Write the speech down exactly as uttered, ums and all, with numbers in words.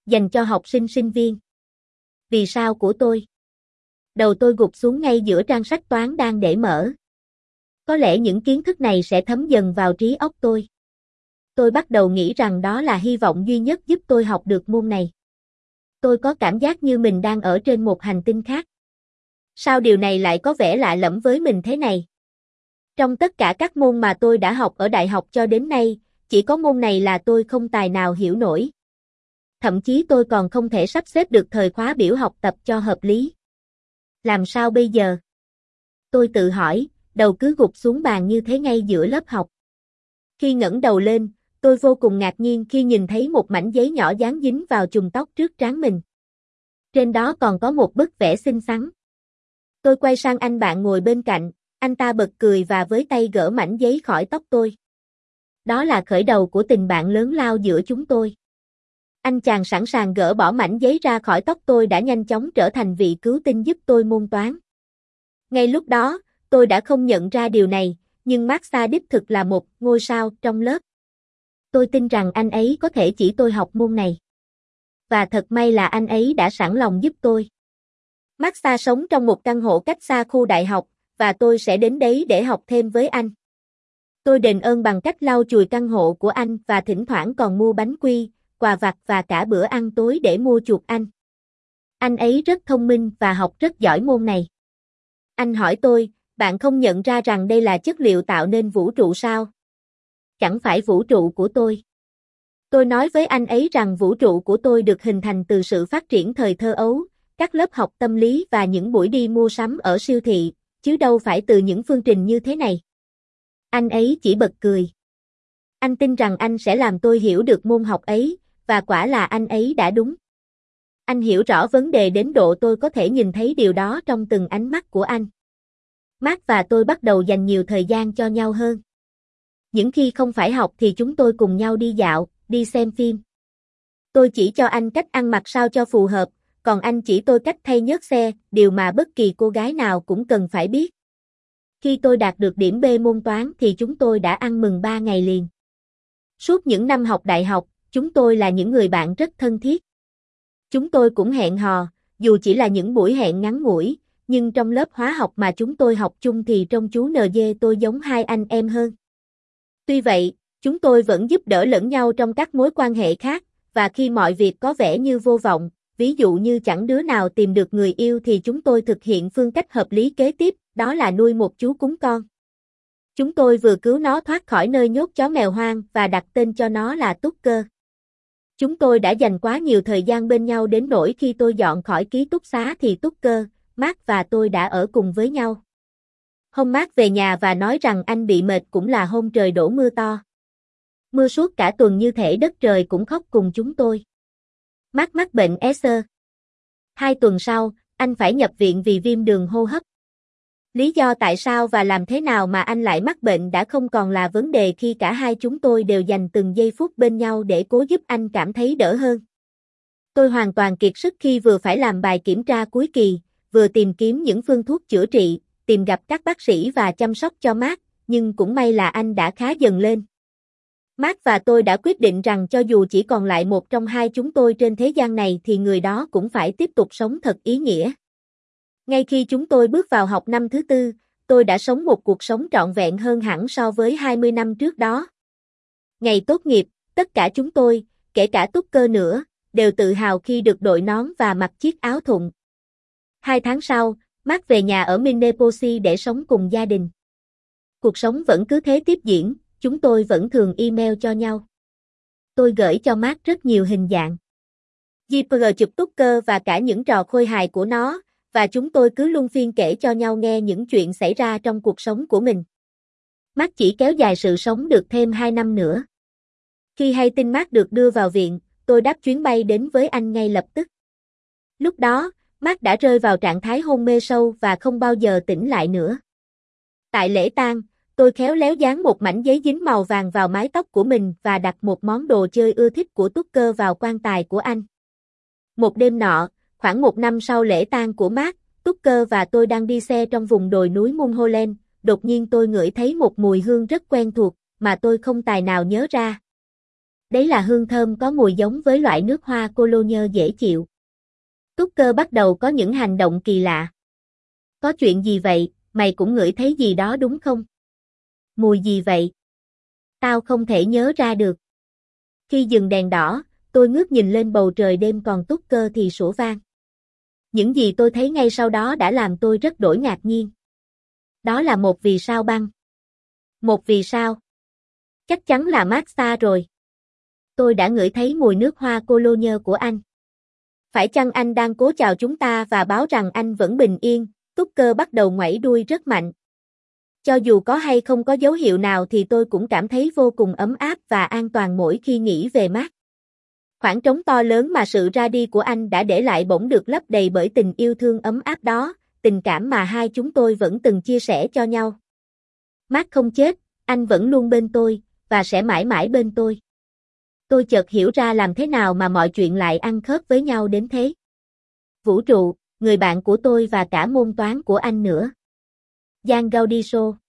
Dành cho học sinh sinh viên. Vì sao của tôi? Đầu tôi gục xuống ngay giữa trang sách toán đang để mở. Có lẽ những kiến thức này sẽ thấm dần vào trí óc tôi. Tôi bắt đầu nghĩ rằng đó là hy vọng duy nhất giúp tôi học được môn này. Tôi có cảm giác như mình đang ở trên một hành tinh khác. Sao điều này lại có vẻ lạ lẫm với mình thế này? Trong tất cả các môn mà tôi đã học ở đại học cho đến nay, chỉ có môn này là tôi không tài nào hiểu nổi. Thậm chí tôi còn không thể sắp xếp được thời khóa biểu học tập cho hợp lý. Làm sao bây giờ? Tôi tự hỏi, đầu cứ gục xuống bàn như thế ngay giữa lớp học. Khi ngẩng đầu lên, tôi vô cùng ngạc nhiên khi nhìn thấy một mảnh giấy nhỏ dán dính vào chùm tóc trước trán mình. Trên đó còn có một bức vẽ xinh xắn. Tôi quay sang anh bạn ngồi bên cạnh, anh ta bật cười và với tay gỡ mảnh giấy khỏi tóc tôi. Đó là khởi đầu của tình bạn lớn lao giữa chúng tôi. Anh chàng sẵn sàng gỡ bỏ mảnh giấy ra khỏi tóc tôi đã nhanh chóng trở thành vị cứu tinh giúp tôi môn toán. Ngay lúc đó, tôi đã không nhận ra điều này, nhưng Maxa đích thực là một ngôi sao trong lớp. Tôi tin rằng anh ấy có thể chỉ tôi học môn này. Và thật may là anh ấy đã sẵn lòng giúp tôi. Maxa sống trong một căn hộ cách xa khu đại học, và tôi sẽ đến đấy để học thêm với anh. Tôi đền ơn bằng cách lau chùi căn hộ của anh và thỉnh thoảng còn mua bánh quy, quà vặt và cả bữa ăn tối để mua chuộc anh. Anh ấy rất thông minh và học rất giỏi môn này. Anh hỏi tôi, bạn không nhận ra rằng đây là chất liệu tạo nên vũ trụ sao? Chẳng phải vũ trụ của tôi. Tôi nói với anh ấy rằng vũ trụ của tôi được hình thành từ sự phát triển thời thơ ấu, các lớp học tâm lý và những buổi đi mua sắm ở siêu thị, chứ đâu phải từ những phương trình như thế này. Anh ấy chỉ bật cười. Anh tin rằng anh sẽ làm tôi hiểu được môn học ấy, và quả là anh ấy đã đúng. Anh hiểu rõ vấn đề đến độ tôi có thể nhìn thấy điều đó trong từng ánh mắt của anh. Mark và tôi bắt đầu dành nhiều thời gian cho nhau hơn. Những khi không phải học thì chúng tôi cùng nhau đi dạo, đi xem phim. Tôi chỉ cho anh cách ăn mặc sao cho phù hợp, còn anh chỉ tôi cách thay nhớt xe, điều mà bất kỳ cô gái nào cũng cần phải biết. Khi tôi đạt được điểm B môn toán thì chúng tôi đã ăn mừng ba ngày liền. Suốt những năm học đại học, chúng tôi là những người bạn rất thân thiết. Chúng tôi cũng hẹn hò, dù chỉ là những buổi hẹn ngắn ngủi, nhưng trong lớp hóa học mà chúng tôi học chung thì trông chú en giê tôi giống hai anh em hơn. Tuy vậy, chúng tôi vẫn giúp đỡ lẫn nhau trong các mối quan hệ khác, và khi mọi việc có vẻ như vô vọng, ví dụ như chẳng đứa nào tìm được người yêu thì chúng tôi thực hiện phương cách hợp lý kế tiếp, đó là nuôi một chú cún con. Chúng tôi vừa cứu nó thoát khỏi nơi nhốt chó mèo hoang và đặt tên cho nó là Tucker. Chúng tôi đã dành quá nhiều thời gian bên nhau đến nỗi khi tôi dọn khỏi ký túc xá thì Tucker, Mark và tôi đã ở cùng với nhau. Hôm Mark về nhà và nói rằng anh bị mệt cũng là hôm trời đổ mưa to. Mưa suốt cả tuần như thể đất trời cũng khóc cùng chúng tôi. Mark mắc bệnh é xơ. Hai tuần sau, anh phải nhập viện vì viêm đường hô hấp. Lý do tại sao và làm thế nào mà anh lại mắc bệnh đã không còn là vấn đề khi cả hai chúng tôi đều dành từng giây phút bên nhau để cố giúp anh cảm thấy đỡ hơn. Tôi hoàn toàn kiệt sức khi vừa phải làm bài kiểm tra cuối kỳ, vừa tìm kiếm những phương thuốc chữa trị, tìm gặp các bác sĩ và chăm sóc cho Mark, nhưng cũng may là anh đã khá dần lên. Mark và tôi đã quyết định rằng cho dù chỉ còn lại một trong hai chúng tôi trên thế gian này thì người đó cũng phải tiếp tục sống thật ý nghĩa. Ngay khi chúng tôi bước vào học năm thứ tư, tôi đã sống một cuộc sống trọn vẹn hơn hẳn so với hai mươi năm trước đó. Ngày tốt nghiệp, tất cả chúng tôi, kể cả Tucker nữa, đều tự hào khi được đội nón và mặc chiếc áo thụng. Hai tháng sau, Mark về nhà ở Minneapolis để sống cùng gia đình. Cuộc sống vẫn cứ thế tiếp diễn, chúng tôi vẫn thường email cho nhau. Tôi gửi cho Mark rất nhiều hình dạng giê pê giê chụp Tucker và cả những trò khôi hài của nó, và chúng tôi cứ luân phiên kể cho nhau nghe những chuyện xảy ra trong cuộc sống của mình. Mark chỉ kéo dài sự sống được thêm hai năm nữa. Khi hay tin Mark được đưa vào viện, tôi đáp chuyến bay đến với anh ngay lập tức. Lúc đó, Mark đã rơi vào trạng thái hôn mê sâu và không bao giờ tỉnh lại nữa. Tại lễ tang, tôi khéo léo dán một mảnh giấy dính màu vàng vào mái tóc của mình và đặt một món đồ chơi ưa thích của Tucker vào quan tài của anh. Một đêm nọ, khoảng một năm sau lễ tang của Mark, Tucker và tôi đang đi xe trong vùng đồi núi Mulholland, đột nhiên tôi ngửi thấy một mùi hương rất quen thuộc, mà tôi không tài nào nhớ ra. Đấy là hương thơm có mùi giống với loại nước hoa cologne dễ chịu. Tucker bắt đầu có những hành động kỳ lạ. Có chuyện gì vậy, mày cũng ngửi thấy gì đó đúng không? Mùi gì vậy? Tao không thể nhớ ra được. Khi dừng đèn đỏ, tôi ngước nhìn lên bầu trời đêm còn Tucker thì sủa vang. Những gì tôi thấy ngay sau đó đã làm tôi rất đổi ngạc nhiên. Đó là một vì sao băng. Một vì sao? Chắc chắn là Maxa rồi. Tôi đã ngửi thấy mùi nước hoa cologne của anh. Phải chăng anh đang cố chào chúng ta và báo rằng anh vẫn bình yên? Tucker bắt đầu ngoảy đuôi rất mạnh. Cho dù có hay không có dấu hiệu nào thì tôi cũng cảm thấy vô cùng ấm áp và an toàn mỗi khi nghĩ về Mark. Khoảng trống to lớn mà sự ra đi của anh đã để lại bỗng được lấp đầy bởi tình yêu thương ấm áp đó, tình cảm mà hai chúng tôi vẫn từng chia sẻ cho nhau. Mark không chết, anh vẫn luôn bên tôi, và sẽ mãi mãi bên tôi. Tôi chợt hiểu ra làm thế nào mà mọi chuyện lại ăn khớp với nhau đến thế. Vũ trụ, người bạn của tôi và cả môn toán của anh nữa. Giang Gaudiso